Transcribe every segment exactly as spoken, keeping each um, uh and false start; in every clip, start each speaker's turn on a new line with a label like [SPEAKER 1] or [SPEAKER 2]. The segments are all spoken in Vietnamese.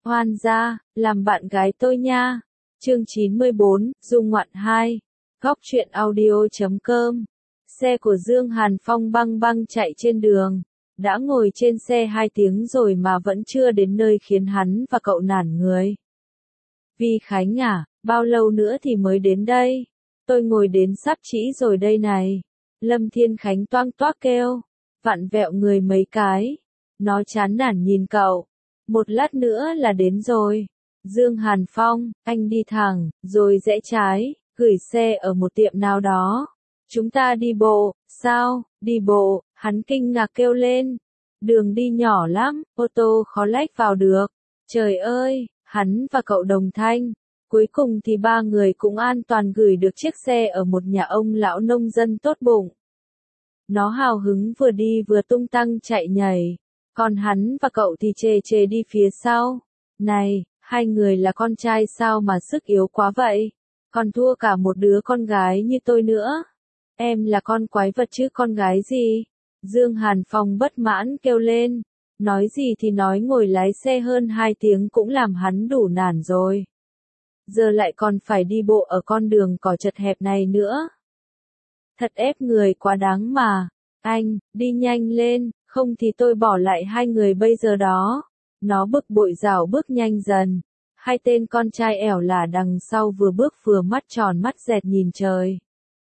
[SPEAKER 1] Hoan gia, làm bạn gái tôi nha. Chương chín mươi bốn, Dung Ngoạn hai. Góc truyện audio chấm com. Xe của Dương Hàn Phong băng băng chạy trên đường. Đã ngồi trên xe hai tiếng rồi mà vẫn chưa đến nơi khiến hắn và cậu nản người. Vi Khánh à, bao lâu nữa thì mới đến đây? Tôi ngồi đến sắp trĩ rồi đây này. Lâm Thiên Khánh toang toác kêu. Vặn vẹo người mấy cái. Nó chán nản nhìn cậu. Một lát nữa là đến rồi. Dương Hàn Phong, anh đi thẳng, rồi rẽ trái, gửi xe ở một tiệm nào đó. Chúng ta đi bộ, sao, đi bộ, hắn kinh ngạc kêu lên. Đường đi nhỏ lắm, ô tô khó lách vào được. Trời ơi, hắn và cậu đồng thanh. Cuối cùng thì ba người cũng an toàn gửi được chiếc xe ở một nhà ông lão nông dân tốt bụng. Nó hào hứng vừa đi vừa tung tăng chạy nhảy. Còn hắn và cậu thì chề chề đi phía sau. Này, hai người là con trai sao mà sức yếu quá vậy? Còn thua cả một đứa con gái như tôi nữa. Em là con quái vật chứ con gái gì? Dương Hàn Phong bất mãn kêu lên. Nói gì thì nói, ngồi lái xe hơn hai tiếng cũng làm hắn đủ nản rồi. Giờ lại còn phải đi bộ ở con đường cỏ chật hẹp này nữa. Thật ép người quá đáng mà. Anh, đi nhanh lên, không thì tôi bỏ lại hai người bây giờ đó. Nó bực bội rảo bước nhanh dần. Hai tên con trai ẻo lả đằng sau vừa bước vừa mắt tròn mắt dẹt nhìn trời.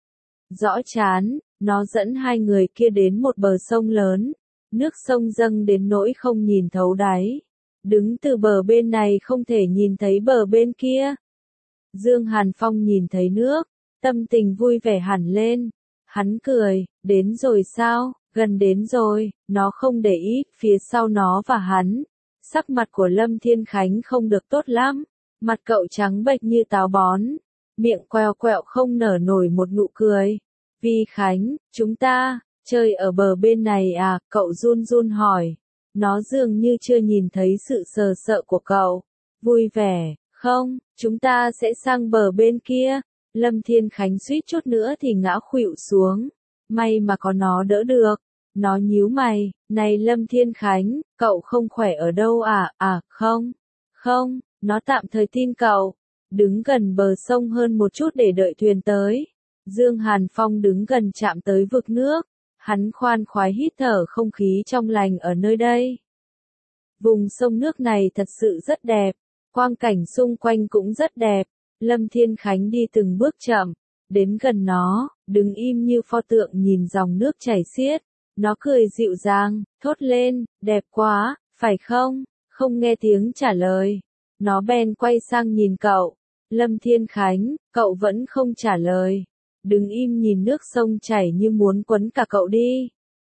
[SPEAKER 1] Rõ chán, nó dẫn hai người kia đến một bờ sông lớn. Nước sông dâng đến nỗi không nhìn thấu đáy. Đứng từ bờ bên này không thể nhìn thấy bờ bên kia. Dương Hàn Phong nhìn thấy nước, tâm tình vui vẻ hẳn lên. Hắn cười, đến rồi sao, gần đến rồi, nó không để ý, phía sau nó và hắn. Sắc mặt của Lâm Thiên Khánh không được tốt lắm, mặt cậu trắng bệch như táo bón, miệng quẹo quẹo không nở nổi một nụ cười. Vi Khánh, chúng ta, chơi ở bờ bên này à, cậu run run hỏi. Nó dường như chưa nhìn thấy sự sờ sợ của cậu. Vui vẻ, không, chúng ta sẽ sang bờ bên kia. Lâm Thiên Khánh suýt chút nữa thì ngã khuỵu xuống. May mà có nó đỡ được. Nó nhíu mày, này Lâm Thiên Khánh, cậu không khỏe ở đâu à, à, không, không, nó tạm thời tin cậu. Đứng gần bờ sông hơn một chút để đợi thuyền tới. Dương Hàn Phong đứng gần chạm tới vực nước. Hắn khoan khoái hít thở không khí trong lành ở nơi đây. Vùng sông nước này thật sự rất đẹp. Quang cảnh xung quanh cũng rất đẹp. Lâm Thiên Khánh đi từng bước chậm, đến gần nó, đứng im như pho tượng nhìn dòng nước chảy xiết. Nó cười dịu dàng, thốt lên, đẹp quá, phải không? Không nghe tiếng trả lời. Nó bèn quay sang nhìn cậu. Lâm Thiên Khánh, cậu vẫn không trả lời. Đứng im nhìn nước sông chảy như muốn quấn cả cậu đi.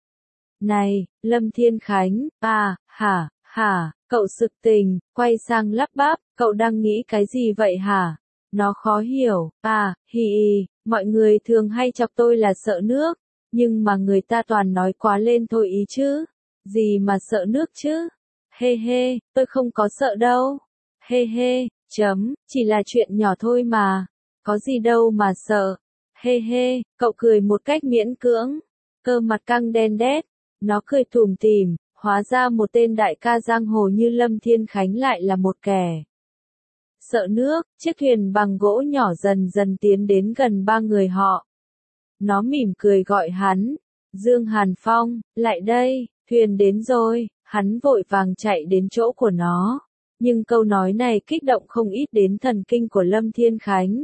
[SPEAKER 1] Này, Lâm Thiên Khánh, à, hả, hả, cậu sực tình, quay sang lắp bắp, cậu đang nghĩ cái gì vậy hả? Nó khó hiểu, à, hì hì, mọi người thường hay chọc tôi là sợ nước, nhưng mà người ta toàn nói quá lên thôi ý chứ. Gì mà sợ nước chứ? Hê hê, tôi không có sợ đâu. Hê hê, chấm, chỉ là chuyện nhỏ thôi mà. Có gì đâu mà sợ. Hê hê, cậu cười một cách miễn cưỡng. Cơ mặt căng đen đét. Nó cười tủm tỉm, hóa ra một tên đại ca giang hồ như Lâm Thiên Khánh lại là một kẻ sợ nước. Chiếc thuyền bằng gỗ nhỏ dần dần tiến đến gần ba người họ. Nó mỉm cười gọi hắn. Dương Hàn Phong, lại đây, thuyền đến rồi. Hắn vội vàng chạy đến chỗ của nó. Nhưng câu nói này kích động không ít đến thần kinh của Lâm Thiên Khánh.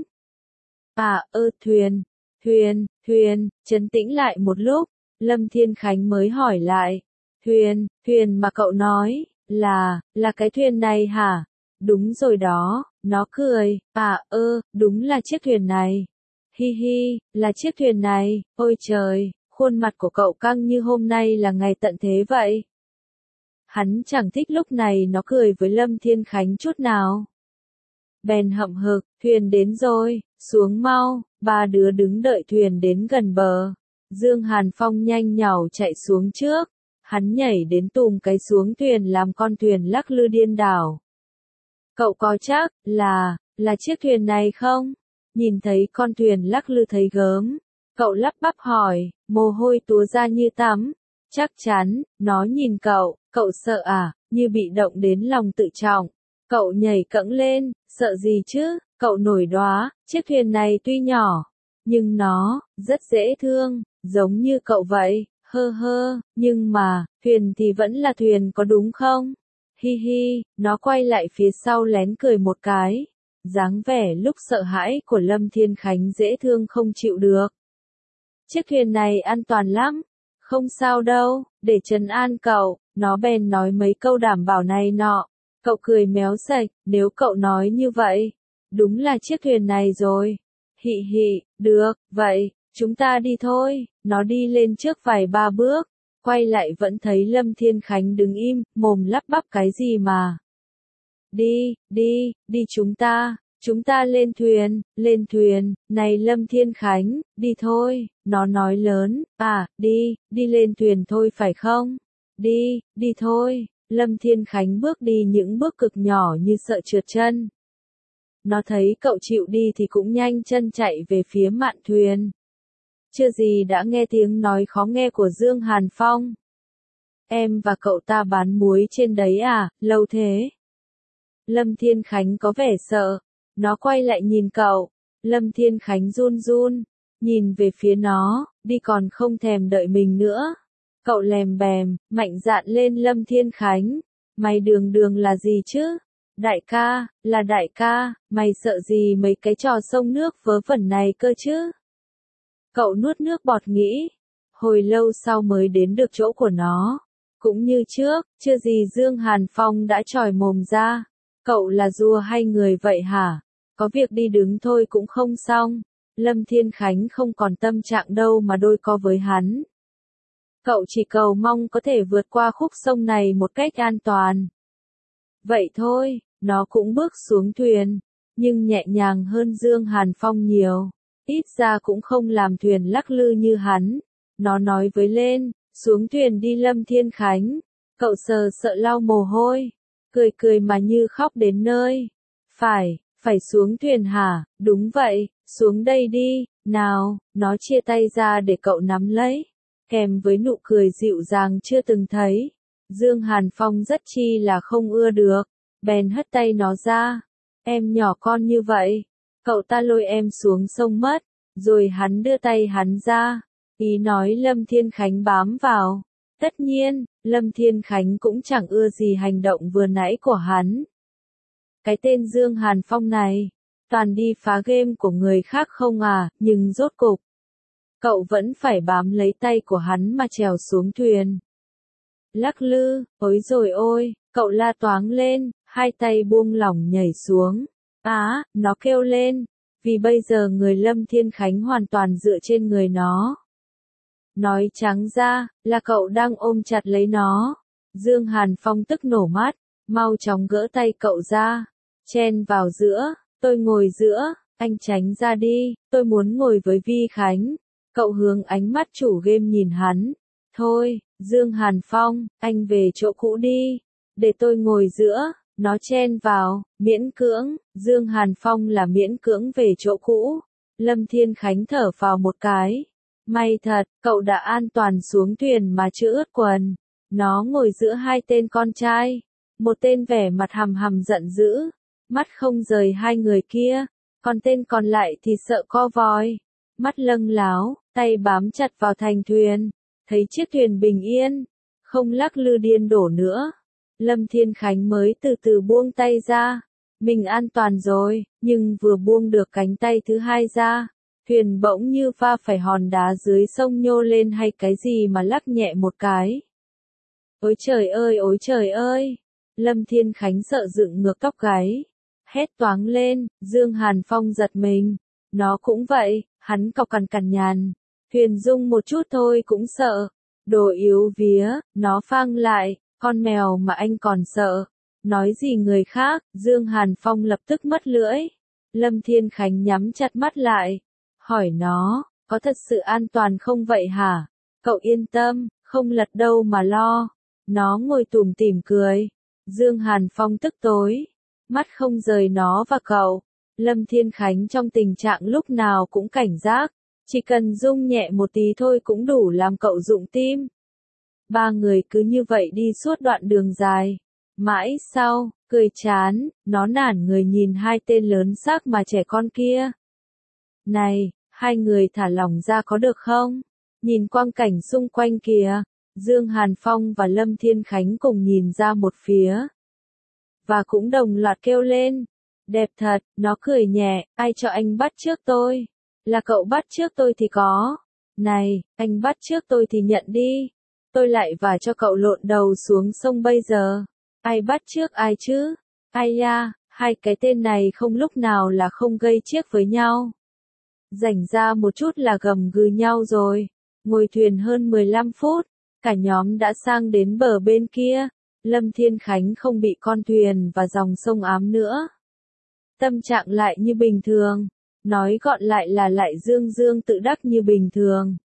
[SPEAKER 1] À, ơ thuyền, thuyền, thuyền, trấn tĩnh lại một lúc. Lâm Thiên Khánh mới hỏi lại. Thuyền, thuyền mà cậu nói, là, là cái thuyền này hả? Đúng rồi đó, nó cười, à ơ, đúng là chiếc thuyền này. Hi hi, là chiếc thuyền này, ôi trời, khuôn mặt của cậu căng như hôm nay là ngày tận thế vậy. Hắn chẳng thích lúc này nó cười với Lâm Thiên Khánh chút nào. Bèn hậm hực, thuyền đến rồi, xuống mau, ba đứa đứng đợi thuyền đến gần bờ. Dương Hàn Phong nhanh nhảu chạy xuống trước. Hắn nhảy đến tùm cái xuống thuyền làm con thuyền lắc lư điên đảo. Cậu có chắc là, là chiếc thuyền này không? Nhìn thấy con thuyền lắc lư thấy gớm. Cậu lắp bắp hỏi, mồ hôi túa ra như tắm. Chắc chắn, nó nhìn cậu, cậu sợ à, như bị động đến lòng tự trọng. Cậu nhảy cẫng lên, sợ gì chứ, cậu nổi đoá, chiếc thuyền này tuy nhỏ, nhưng nó, rất dễ thương, giống như cậu vậy, hơ hơ, nhưng mà, thuyền thì vẫn là thuyền có đúng không? Hi hi, nó quay lại phía sau lén cười một cái, dáng vẻ lúc sợ hãi của Lâm Thiên Khánh dễ thương không chịu được. Chiếc thuyền này an toàn lắm, không sao đâu, để trấn an cậu, nó bèn nói mấy câu đảm bảo này nọ. Cậu cười méo sạch, nếu cậu nói như vậy, đúng là chiếc thuyền này rồi. Hị hị, được, vậy, chúng ta đi thôi, nó đi lên trước vài ba bước, quay lại vẫn thấy Lâm Thiên Khánh đứng im, mồm lắp bắp cái gì mà. Đi, đi, đi chúng ta, chúng ta lên thuyền, lên thuyền, này Lâm Thiên Khánh, đi thôi, nó nói lớn, à, đi, đi lên thuyền thôi phải không? Đi, đi thôi. Lâm Thiên Khánh bước đi những bước cực nhỏ như sợ trượt chân. Nó thấy cậu chịu đi thì cũng nhanh chân chạy về phía mạn thuyền. Chưa gì đã nghe tiếng nói khó nghe của Dương Hàn Phong. Em và cậu ta bán muối trên đấy à, lâu thế. Lâm Thiên Khánh có vẻ sợ. Nó quay lại nhìn cậu. Lâm Thiên Khánh run run, nhìn về phía nó, đi còn không thèm đợi mình nữa. Cậu lèm bèm, mạnh dạn lên Lâm Thiên Khánh. Mày đường đường là gì chứ? Đại ca, là đại ca, mày sợ gì mấy cái trò sông nước vớ vẩn này cơ chứ? Cậu nuốt nước bọt nghĩ. Hồi lâu sau mới đến được chỗ của nó. Cũng như trước, chưa gì Dương Hàn Phong đã chòi mồm ra. Cậu là rùa hay người vậy hả? Có việc đi đứng thôi cũng không xong. Lâm Thiên Khánh không còn tâm trạng đâu mà đôi co với hắn. Cậu chỉ cầu mong có thể vượt qua khúc sông này một cách an toàn. Vậy thôi, nó cũng bước xuống thuyền, nhưng nhẹ nhàng hơn Dương Hàn Phong nhiều. Ít ra cũng không làm thuyền lắc lư như hắn. Nó nói với lên, xuống thuyền đi Lâm Thiên Khánh. Cậu sờ sợ lau mồ hôi, cười cười mà như khóc đến nơi. Phải, phải xuống thuyền hả? Đúng vậy, xuống đây đi, nào, nó chia tay ra để cậu nắm lấy. Kèm với nụ cười dịu dàng chưa từng thấy. Dương Hàn Phong rất chi là không ưa được, bèn hất tay nó ra. Em nhỏ con như vậy, cậu ta lôi em xuống sông mất, rồi hắn đưa tay hắn ra, ý nói Lâm Thiên Khánh bám vào. Tất nhiên, Lâm Thiên Khánh cũng chẳng ưa gì hành động vừa nãy của hắn. Cái tên Dương Hàn Phong này, toàn đi phá game của người khác không à, nhưng rốt cục. Cậu vẫn phải bám lấy tay của hắn mà trèo xuống thuyền. Lắc lư, ối rồi ôi, cậu la toáng lên, hai tay buông lỏng nhảy xuống. Á, nó kêu lên, vì bây giờ người Lâm Thiên Khánh hoàn toàn dựa trên người nó. Nói trắng ra, là cậu đang ôm chặt lấy nó. Dương Hàn Phong tức nổ mắt, mau chóng gỡ tay cậu ra, chen vào giữa, tôi ngồi giữa, anh tránh ra đi, tôi muốn ngồi với Vi Khánh. Cậu hướng ánh mắt chủ game nhìn hắn. Thôi, Dương Hàn Phong, anh về chỗ cũ đi, để tôi ngồi giữa. Nó chen vào, miễn cưỡng, Dương Hàn Phong là miễn cưỡng về chỗ cũ. Lâm Thiên Khánh thở vào một cái. May thật, cậu đã an toàn xuống thuyền mà chưa ướt quần. Nó ngồi giữa hai tên con trai. Một tên vẻ mặt hầm hầm giận dữ, mắt không rời hai người kia. Còn tên còn lại thì sợ co vòi, mắt lâng láo, tay bám chặt vào thành thuyền. Thấy chiếc thuyền bình yên, không lắc lư điên đổ nữa. Lâm Thiên Khánh mới từ từ buông tay ra. Mình an toàn rồi, nhưng vừa buông được cánh tay thứ hai ra, thuyền bỗng như va phải hòn đá dưới sông nhô lên hay cái gì mà lắc nhẹ một cái. Ôi trời ơi ôi trời ơi! Lâm Thiên Khánh sợ dựng ngược tóc gáy. Hét toáng lên, Dương Hàn Phong giật mình. Nó cũng vậy, hắn cọc cằn cằn nhàn. Thuyền rung một chút thôi cũng sợ. Đồ yếu vía, nó phang lại, con mèo mà anh còn sợ. Nói gì người khác, Dương Hàn Phong lập tức mất lưỡi. Lâm Thiên Khánh nhắm chặt mắt lại. Hỏi nó, có thật sự an toàn không vậy hả? Cậu yên tâm, không lật đâu mà lo. Nó ngồi tủm tỉm cười. Dương Hàn Phong tức tối, mắt không rời nó và cậu. Lâm Thiên Khánh trong tình trạng lúc nào cũng cảnh giác. Chỉ cần rung nhẹ một tí thôi cũng đủ làm cậu rụng tim. Ba người cứ như vậy đi suốt đoạn đường dài. Mãi sau, cười chán, nó nản người nhìn hai tên lớn xác mà trẻ con kia. Này, hai người thả lỏng ra có được không? Nhìn quang cảnh xung quanh kìa. Dương Hàn Phong và Lâm Thiên Khánh cùng nhìn ra một phía. Và cũng đồng loạt kêu lên. Đẹp thật, nó cười nhẹ, ai cho anh bắt trước tôi? Là cậu bắt trước tôi thì có. Này, anh bắt trước tôi thì nhận đi. Tôi lại vả cho cậu lộn đầu xuống sông bây giờ. Ai bắt trước ai chứ? Ai ya, hai cái tên này không lúc nào là không gây chiếc với nhau. Rảnh ra một chút là gầm gừ nhau rồi. Ngồi thuyền hơn mười lăm phút, cả nhóm đã sang đến bờ bên kia. Lâm Thiên Khánh không bị con thuyền và dòng sông ám nữa. Tâm trạng lại như bình thường. Nói gọn lại là lại dương dương tự đắc như bình thường.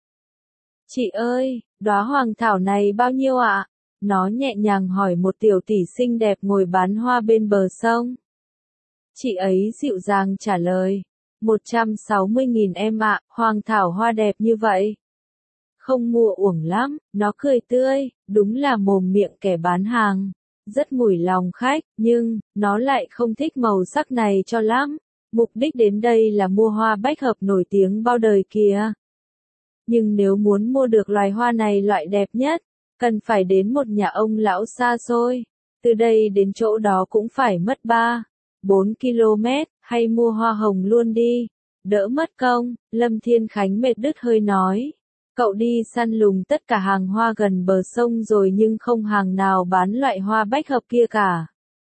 [SPEAKER 1] Chị ơi, đóa hoàng thảo này bao nhiêu ạ? Nó nhẹ nhàng hỏi một tiểu tỷ xinh đẹp ngồi bán hoa bên bờ sông. Chị ấy dịu dàng trả lời. một trăm sáu mươi nghìn em ạ, hoàng thảo hoa đẹp như vậy. Không mua uổng lắm, nó cười tươi, đúng là mồm miệng kẻ bán hàng. Rất mủi lòng khách, nhưng, nó lại không thích màu sắc này cho lắm. Mục đích đến đây là mua hoa bách hợp nổi tiếng bao đời kìa. Nhưng nếu muốn mua được loài hoa này loại đẹp nhất, cần phải đến một nhà ông lão xa xôi. Từ đây đến chỗ đó cũng phải mất ba, bốn ki lô mét, hay mua hoa hồng luôn đi. Đỡ mất công, Lâm Thiên Khánh mệt đứt hơi nói. Cậu đi săn lùng tất cả hàng hoa gần bờ sông rồi nhưng không hàng nào bán loại hoa bách hợp kia cả.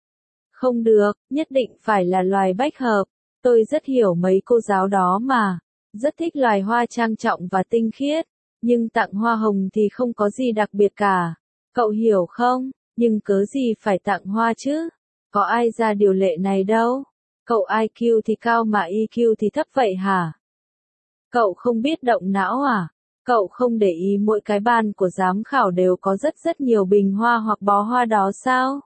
[SPEAKER 1] Không được, nhất định phải là loài bách hợp. Tôi rất hiểu mấy cô giáo đó mà. Rất thích loài hoa trang trọng và tinh khiết. Nhưng tặng hoa hồng thì không có gì đặc biệt cả. Cậu hiểu không? Nhưng cớ gì phải tặng hoa chứ? Có ai ra điều lệ này đâu. Cậu i kiu thì cao mà i kiu thì thấp vậy hả? Cậu không biết động não à? Cậu không để ý mỗi cái ban của giám khảo đều có rất rất nhiều bình hoa hoặc bó hoa đó sao?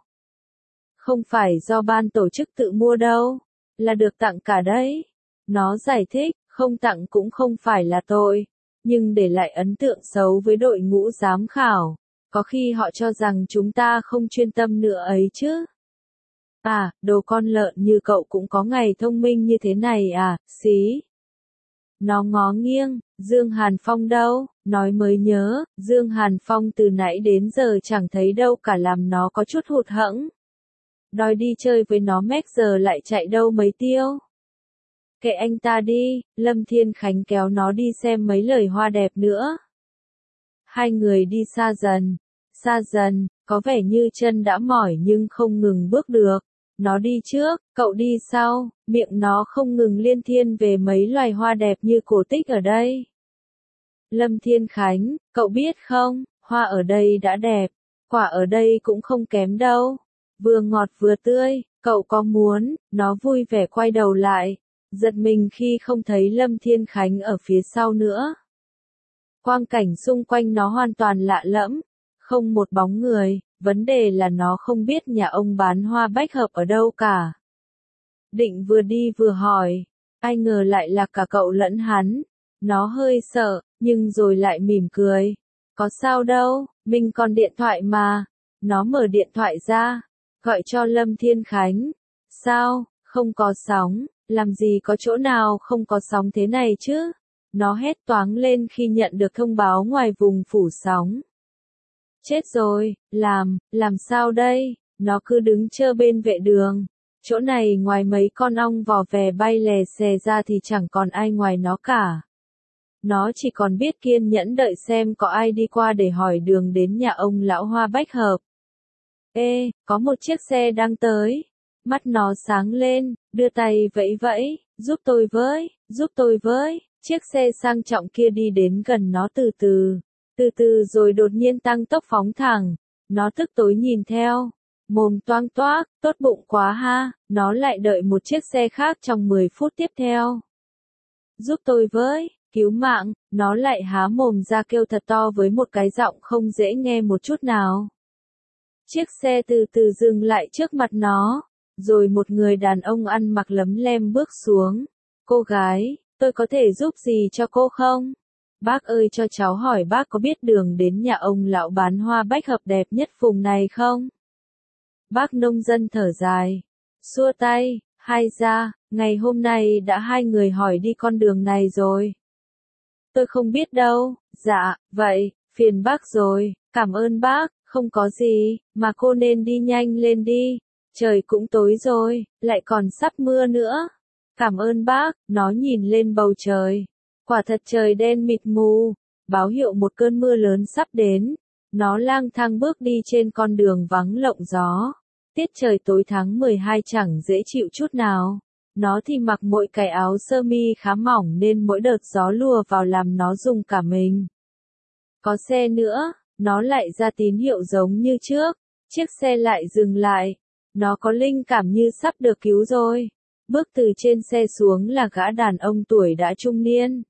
[SPEAKER 1] Không phải do ban tổ chức tự mua đâu, là được tặng cả đấy. Nó giải thích, không tặng cũng không phải là tội, nhưng để lại ấn tượng xấu với đội ngũ giám khảo, có khi họ cho rằng chúng ta không chuyên tâm nữa ấy chứ. À, đồ con lợn như cậu cũng có ngày thông minh như thế này à, xí. Nó ngó nghiêng, Dương Hàn Phong đâu, nói mới nhớ, Dương Hàn Phong từ nãy đến giờ chẳng thấy đâu cả làm nó có chút hụt hẫng. Đòi đi chơi với nó mét giờ lại chạy đâu mấy tiêu. Kệ anh ta đi, Lâm Thiên Khánh kéo nó đi xem mấy lời hoa đẹp nữa. Hai người đi xa dần, xa dần, có vẻ như chân đã mỏi nhưng không ngừng bước được. Nó đi trước, cậu đi sau, miệng nó không ngừng liên thiên về mấy loài hoa đẹp như cổ tích ở đây. Lâm Thiên Khánh, cậu biết không, hoa ở đây đã đẹp, quả ở đây cũng không kém đâu. Vừa ngọt vừa tươi, cậu có muốn, nó vui vẻ quay đầu lại, giật mình khi không thấy Lâm Thiên Khánh ở phía sau nữa. Quang cảnh xung quanh nó hoàn toàn lạ lẫm, không một bóng người, vấn đề là nó không biết nhà ông bán hoa bách hợp ở đâu cả. Định vừa đi vừa hỏi, ai ngờ lại là cả cậu lẫn hắn. Nó hơi sợ, nhưng rồi lại mỉm cười. Có sao đâu, mình còn điện thoại mà. Nó mở điện thoại ra, gọi cho Lâm Thiên Khánh. Sao, không có sóng, làm gì có chỗ nào không có sóng thế này chứ? Nó hét toáng lên khi nhận được thông báo ngoài vùng phủ sóng. Chết rồi, làm, làm sao đây? Nó cứ đứng chờ bên vệ đường. Chỗ này ngoài mấy con ong vò vè bay lè xè ra thì chẳng còn ai ngoài nó cả. Nó chỉ còn biết kiên nhẫn đợi xem có ai đi qua để hỏi đường đến nhà ông lão hoa bách hợp. Ê, có một chiếc xe đang tới. Mắt nó sáng lên, đưa tay vẫy vẫy, giúp tôi với, giúp tôi với. Chiếc xe sang trọng kia đi đến gần nó từ từ, từ từ rồi đột nhiên tăng tốc phóng thẳng. Nó tức tối nhìn theo, mồm toang toác, tốt bụng quá ha, nó lại đợi một chiếc xe khác trong mười phút tiếp theo. Giúp tôi với, cứu mạng, nó lại há mồm ra kêu thật to với một cái giọng không dễ nghe một chút nào. Chiếc xe từ từ dừng lại trước mặt nó, rồi một người đàn ông ăn mặc lấm lem bước xuống. Cô gái, tôi có thể giúp gì cho cô không? Bác ơi cho cháu hỏi bác có biết đường đến nhà ông lão bán hoa bách hợp đẹp nhất vùng này không? Bác nông dân thở dài, xua tay, hai gia, ngày hôm nay đã hai người hỏi đi con đường này rồi. Tôi không biết đâu, dạ, vậy, phiền bác rồi, cảm ơn bác, không có gì, mà cô nên đi nhanh lên đi, trời cũng tối rồi, lại còn sắp mưa nữa. Cảm ơn bác, nó nhìn lên bầu trời, quả thật trời đen mịt mù, báo hiệu một cơn mưa lớn sắp đến. Nó lang thang bước đi trên con đường vắng lộng gió. Tiết trời tối tháng mười hai chẳng dễ chịu chút nào. Nó thì mặc mỗi cái áo sơ mi khá mỏng nên mỗi đợt gió lùa vào làm nó rung cả mình. Có xe nữa, nó lại ra tín hiệu giống như trước. Chiếc xe lại dừng lại. Nó có linh cảm như sắp được cứu rồi. Bước từ trên xe xuống là gã đàn ông tuổi đã trung niên.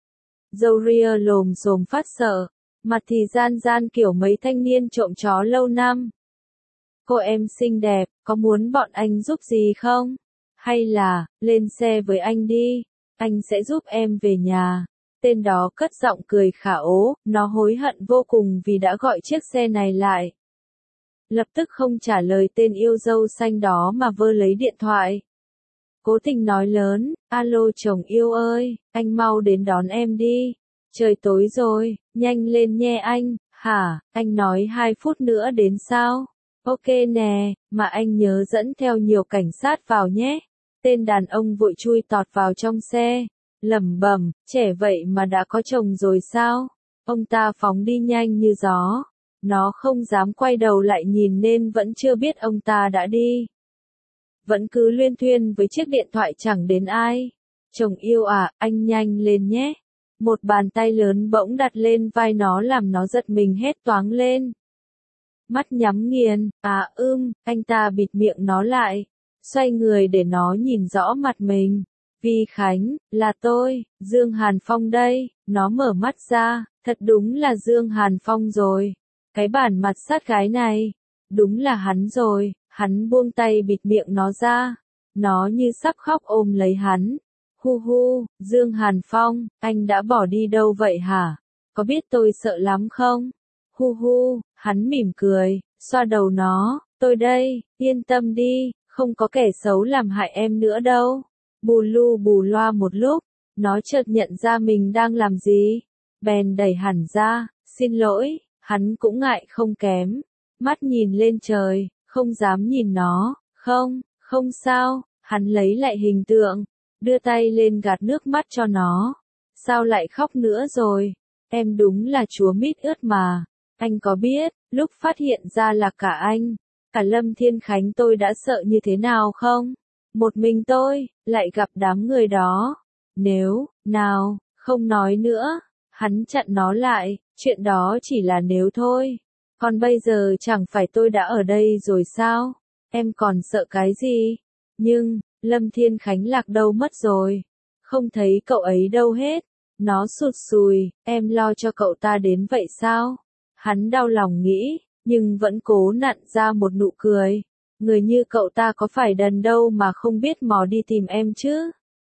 [SPEAKER 1] Râu ria lồm xồm phát sợ. Mặt thì gian gian kiểu mấy thanh niên trộm chó lâu năm. Cô em xinh đẹp, có muốn bọn anh giúp gì không? Hay là, lên xe với anh đi, anh sẽ giúp em về nhà. Tên đó cất giọng cười khả ố, nó hối hận vô cùng vì đã gọi chiếc xe này lại. Lập tức không trả lời tên yêu dâu xanh đó mà vơ lấy điện thoại. Cố tình nói lớn, alo chồng yêu ơi, anh mau đến đón em đi. Trời tối rồi, nhanh lên nhé anh, hả, anh nói hai phút nữa đến sao? Ok nè, mà anh nhớ dẫn theo nhiều cảnh sát vào nhé. Tên đàn ông vội chui tọt vào trong xe, lẩm bẩm, trẻ vậy mà đã có chồng rồi sao? Ông ta phóng đi nhanh như gió. Nó không dám quay đầu lại nhìn nên vẫn chưa biết ông ta đã đi. Vẫn cứ luyên thuyên với chiếc điện thoại chẳng đến ai. Chồng yêu à, anh nhanh lên nhé. Một bàn tay lớn bỗng đặt lên vai nó làm nó giật mình hét toáng lên. Mắt nhắm nghiền, à ưm, anh ta bịt miệng nó lại. Xoay người để nó nhìn rõ mặt mình. Vi Khánh, là tôi, Dương Hàn Phong đây. Nó mở mắt ra, thật đúng là Dương Hàn Phong rồi. Cái bản mặt sát gái này, đúng là hắn rồi. Hắn buông tay bịt miệng nó ra. Nó như sắp khóc ôm lấy hắn. Hu hu, Dương Hàn Phong, anh đã bỏ đi đâu vậy hả? Có biết tôi sợ lắm không? Hu hu, hắn mỉm cười, xoa đầu nó, tôi đây, yên tâm đi, không có kẻ xấu làm hại em nữa đâu. Bù lu bù loa một lúc, nó chợt nhận ra mình đang làm gì. Bèn đẩy hẳn ra, xin lỗi, hắn cũng ngại không kém. Mắt nhìn lên trời, không dám nhìn nó, không, không sao, hắn lấy lại hình tượng. Đưa tay lên gạt nước mắt cho nó. Sao lại khóc nữa rồi? Em đúng là chúa mít ướt mà. Anh có biết, lúc phát hiện ra là cả anh, cả Lâm Thiên Khánh tôi đã sợ như thế nào không? Một mình tôi, lại gặp đám người đó. Nếu, nào, không nói nữa. Hắn chặn nó lại, chuyện đó chỉ là nếu thôi. Còn bây giờ chẳng phải tôi đã ở đây rồi sao? Em còn sợ cái gì? Nhưng, Lâm Thiên Khánh lạc đâu mất rồi. Không thấy cậu ấy đâu hết. Nó sụt sùi, em lo cho cậu ta đến vậy sao? Hắn đau lòng nghĩ, nhưng vẫn cố nặn ra một nụ cười. Người như cậu ta có phải đần đâu mà không biết mò đi tìm em chứ?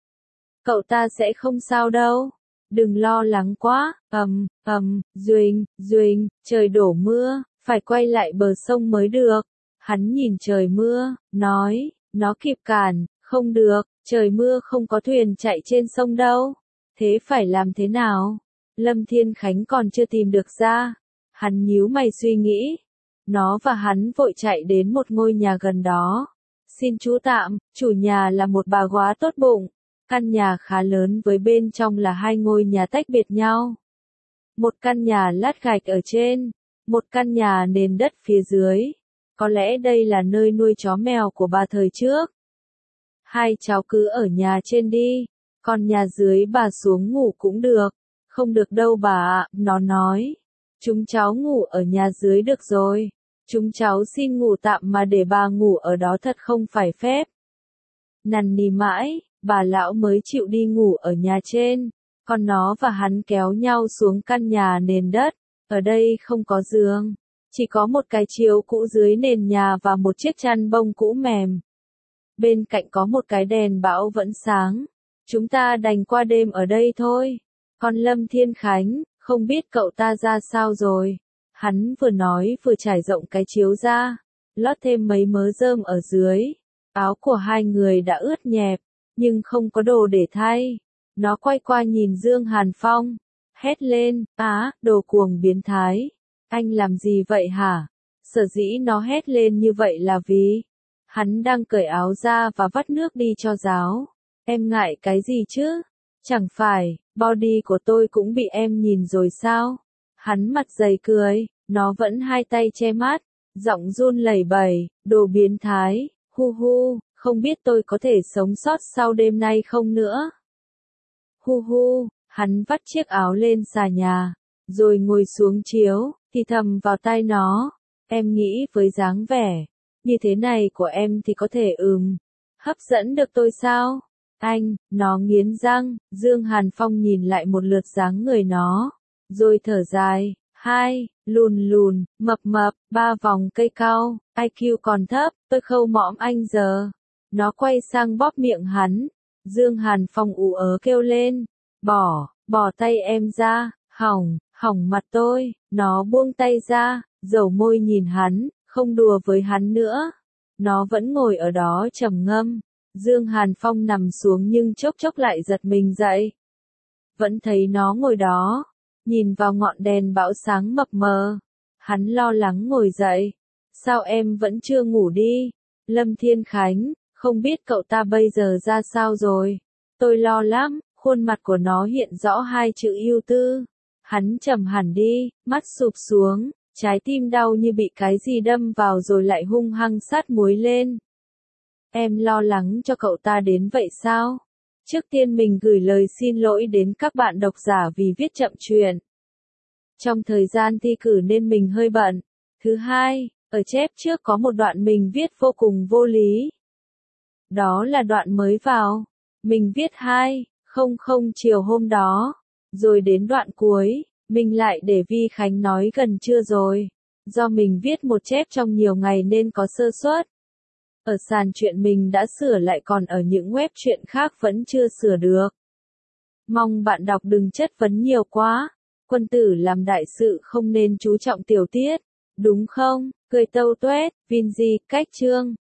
[SPEAKER 1] Cậu ta sẽ không sao đâu. Đừng lo lắng quá, ầm, ầm, duỳnh, duỳnh, trời đổ mưa, phải quay lại bờ sông mới được. Hắn nhìn trời mưa, nói, nó kịp cản, không được, trời mưa không có thuyền chạy trên sông đâu. Thế phải làm thế nào? Lâm Thiên Khánh còn chưa tìm được ra. Hắn nhíu mày suy nghĩ. Nó và hắn vội chạy đến một ngôi nhà gần đó. Xin chú tạm, chủ nhà là một bà góa tốt bụng. Căn nhà khá lớn với bên trong là hai ngôi nhà tách biệt nhau. Một căn nhà lát gạch ở trên, một căn nhà nền đất phía dưới. Có lẽ đây là nơi nuôi chó mèo của bà thời trước. Hai cháu cứ ở nhà trên đi, còn nhà dưới bà xuống ngủ cũng được. Không được đâu bà ạ, nó nói. Chúng cháu ngủ ở nhà dưới được rồi. Chúng cháu xin ngủ tạm mà để bà ngủ ở đó thật không phải phép. Năn nỉ mãi, bà lão mới chịu đi ngủ ở nhà trên. Còn nó và hắn kéo nhau xuống căn nhà nền đất. Ở đây không có giường, chỉ có một cái chiếu cũ dưới nền nhà và một chiếc chăn bông cũ mềm. Bên cạnh có một cái đèn bão vẫn sáng. Chúng ta đành qua đêm ở đây thôi. Còn Lâm Thiên Khánh, không biết cậu ta ra sao rồi. Hắn vừa nói vừa trải rộng cái chiếu ra. lót thêm mấy mớ rơm ở dưới. Áo của hai người đã ướt nhẹp, nhưng không có đồ để thay. Nó quay qua nhìn Dương Hàn Phong, hét lên, á, đồ cuồng biến thái. Anh làm gì vậy hả? Sở dĩ nó hét lên như vậy là vì hắn đang cởi áo ra và vắt nước đi cho giáo. Em ngại cái gì chứ? Chẳng phải, body của tôi cũng bị em nhìn rồi sao? Hắn mặt dày cười, nó vẫn hai tay che mắt, giọng run lẩy bẩy, đồ biến thái, hu hu, không biết tôi có thể sống sót sau đêm nay không nữa. Hu hu, hắn vắt chiếc áo lên xà nhà, rồi ngồi xuống chiếu, thì thầm vào tai nó, em nghĩ với dáng vẻ như thế này của em thì có thể ừm, hấp dẫn được tôi sao? Anh, nó nghiến răng, Dương Hàn Phong nhìn lại một lượt dáng người nó, rồi thở dài, hai, lùn lùn, mập mập, ba vòng cây cao, i kiu còn thấp, tôi khâu mõm anh giờ. Nó quay sang bóp miệng hắn, Dương Hàn Phong ú ớ kêu lên, bỏ, bỏ tay em ra, hỏng, hỏng mặt tôi, nó buông tay ra, dầu môi nhìn hắn, không đùa với hắn nữa. Nó vẫn ngồi ở đó trầm ngâm. Dương Hàn Phong nằm xuống nhưng chốc chốc lại giật mình dậy. Vẫn thấy nó ngồi đó, nhìn vào ngọn đèn bão sáng mập mờ. Hắn lo lắng ngồi dậy. Sao em vẫn chưa ngủ đi? Lâm Thiên Khánh, không biết cậu ta bây giờ ra sao rồi? Tôi lo lắm, khuôn mặt của nó hiện rõ hai chữ ưu tư. Hắn trầm hẳn đi, mắt sụp xuống, trái tim đau như bị cái gì đâm vào rồi lại hung hăng sát muối lên. Em lo lắng cho cậu ta đến vậy sao? Trước tiên mình gửi lời xin lỗi đến các bạn độc giả vì viết chậm chuyện. Trong thời gian thi cử nên mình hơi bận. Thứ hai, ở chép trước có một đoạn mình viết vô cùng vô lý. Đó là đoạn mới vào. Mình viết hai, không không chiều hôm đó. Rồi đến đoạn cuối, mình lại để Vi Khánh nói gần trưa rồi. Do mình viết một chép trong nhiều ngày nên có sơ suất. Ở sàn chuyện mình đã sửa lại còn ở những web chuyện khác vẫn chưa sửa được. Mong bạn đọc đừng chất vấn nhiều quá. Quân tử làm đại sự không nên chú trọng tiểu tiết. Đúng không? Cười tâu tuét, Vinzy, cách chương.